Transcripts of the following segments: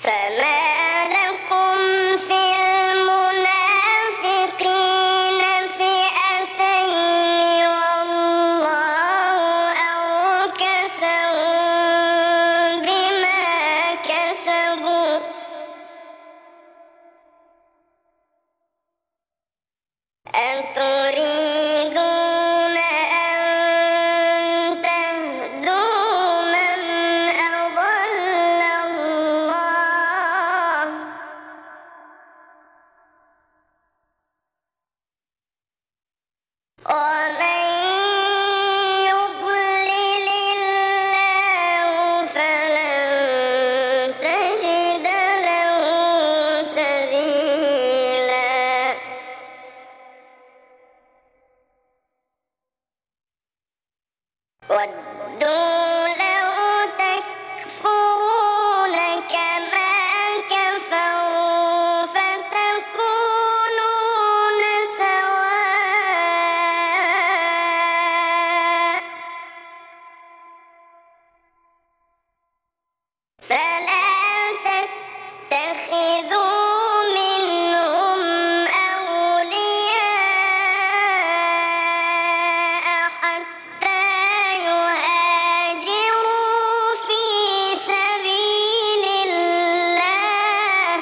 فما لكم في المنافقين فئتين والله أركسهم بما كسبوا أتريدون أن تهدوا من أضل الله ومن يضلل الله فلن تجد له سبيلا ودوا لو تكفرون كما كفروا فتكونون سواء فلا تتخذوا منهم أولياء حتى يهاجروا في سبيل الله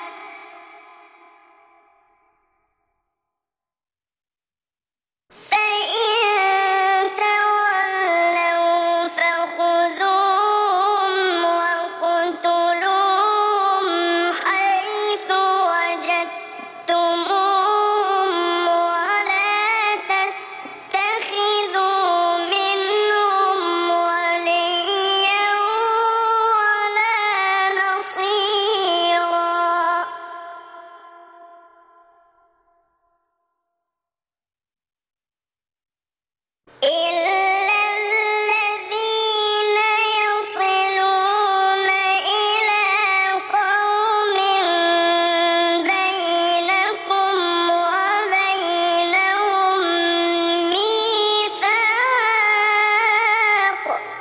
فإن تولوا فخذوهم واقتلوهم حيث وجدتموهم ولا تتخذوا منهم وليا ولا نصيرا إلا الذين يصلون إلى قوم بينكم وبينهم ميثاق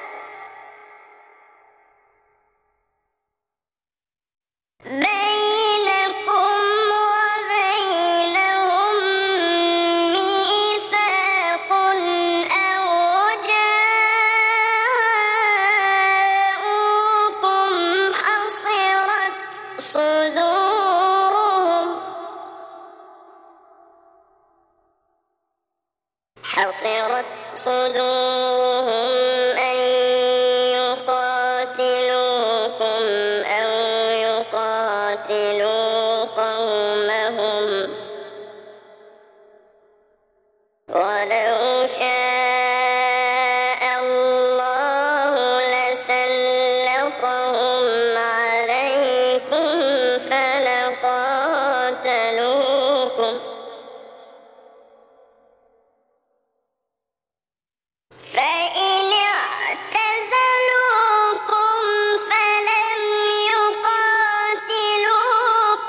أو جاءوكم حصرت صدورهم أن يقاتلوكم أو يقاتلوا قومهم ولو شاء الله لسلطهم عليكم فلقاتلوكم فإن اعتزلوكم فلم يقاتلوكم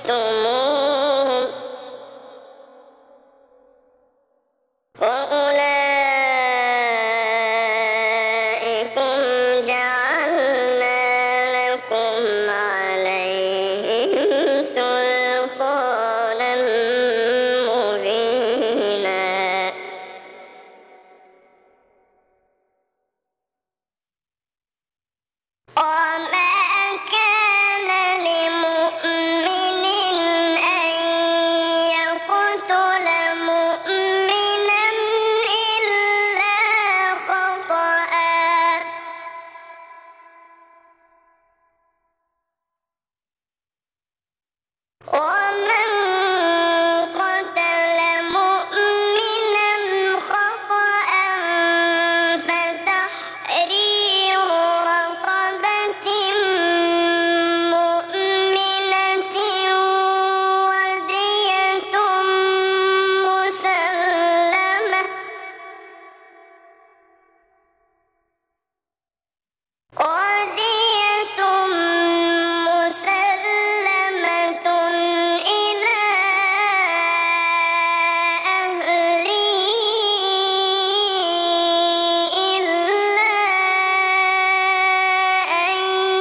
فعقرتموهم وأولئكم جعلنا لكم عليهم سلطانا مبينا وما كان لمؤمن أن يقتل مؤمنا إلا خطأ ومن قتل مؤمنا خطأ فتحرير رقبة مؤمنة ودية مسلمة إلى أهله إلا أن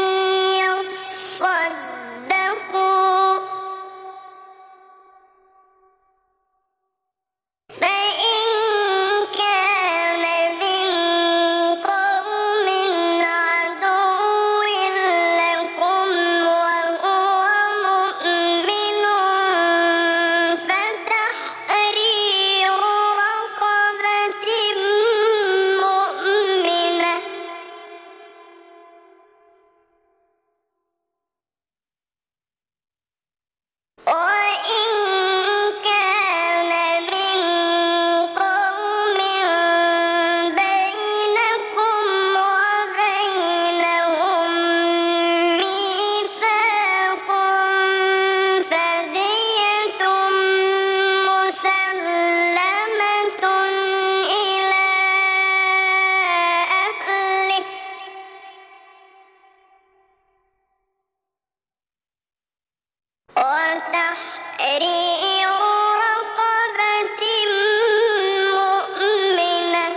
يصدقوا فإن كان من قوم عدو لكم وهو مؤمن فتحرير رقبة مؤمنة وإن كان من قوم بينكم وبينهم ميثاق فدية مسلمة إلى أهله وتحرير رقبة مؤمنة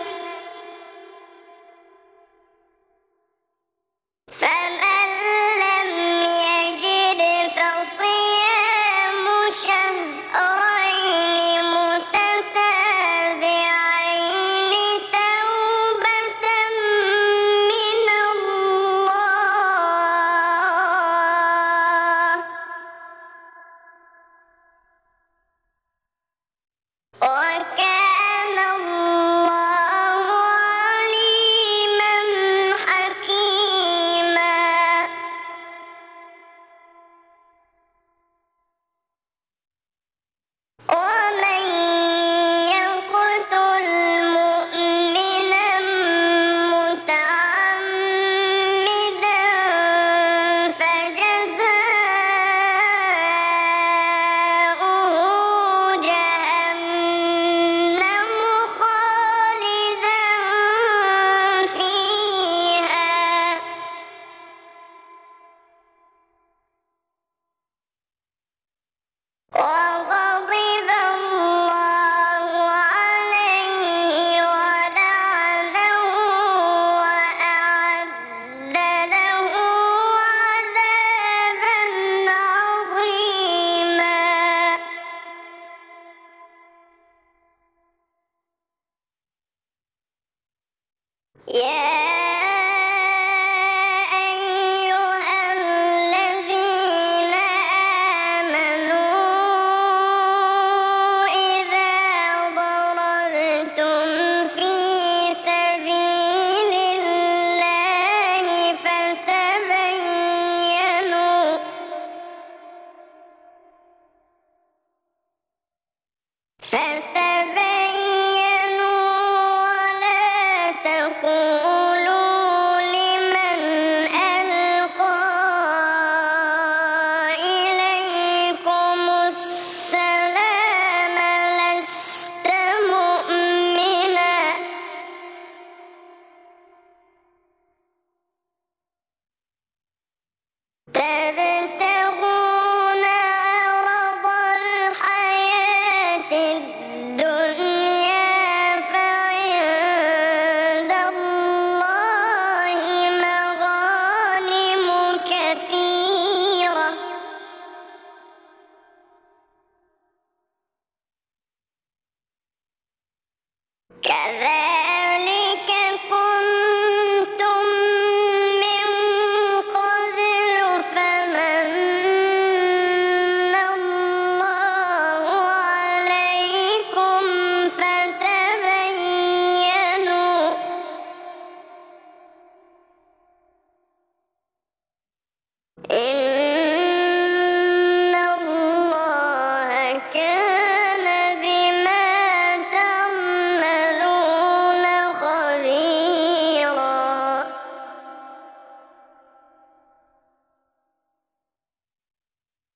فمن لم يجد فصيام شهرين متتابعين توبة من الله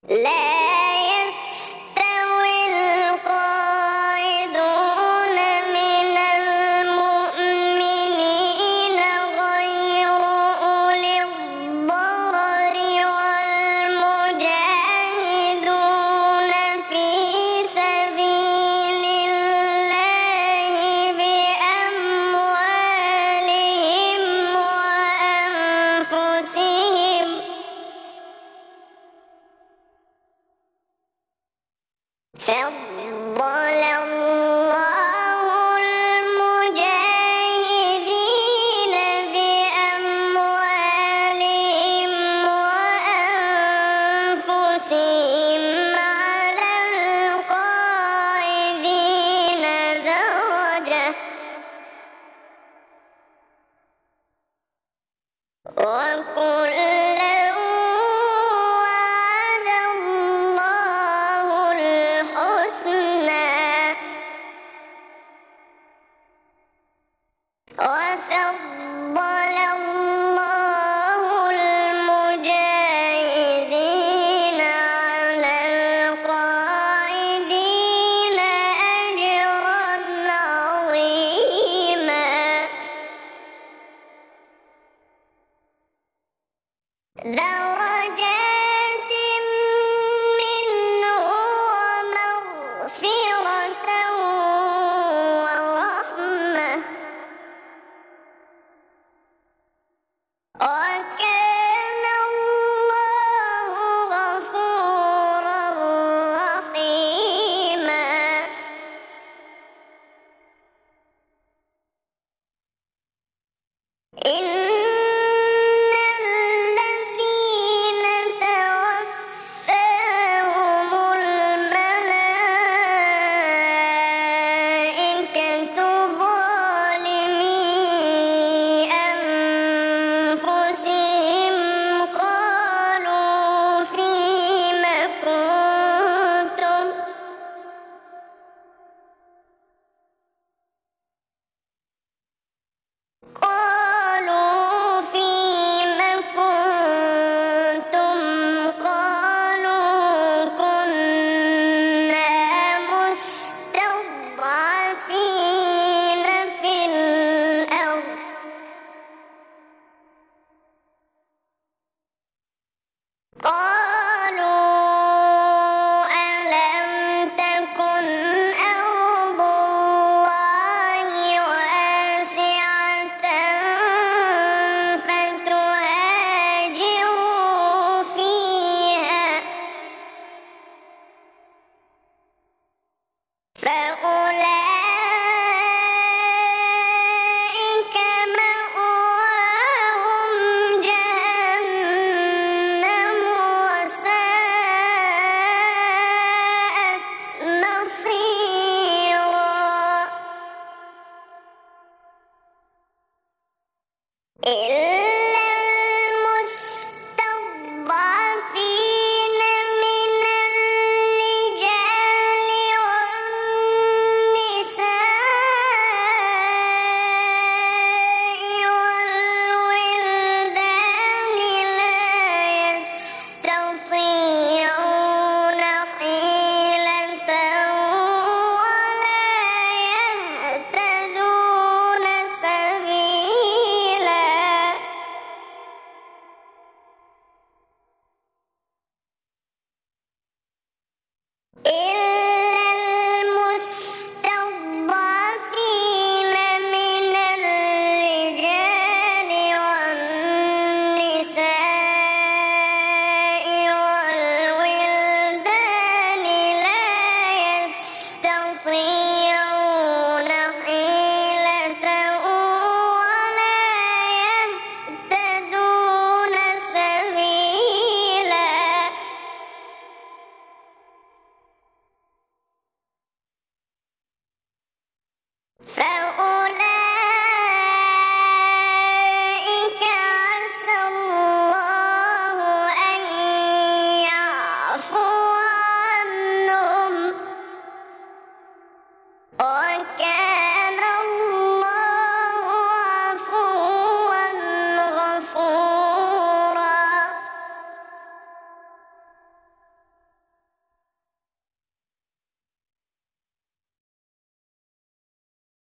لا يستوي القاعدون من المؤمنين غير أولي الضرر والمجاهدون في سبيل الله بأموالهم وأنفسهم فضل الله المجاهدين بأموالهم وأنفسهم على القاعدين درجة وكلا وعد الله الحسنى وفضل الله المجاهدين على القاعدين أجرا عظيما.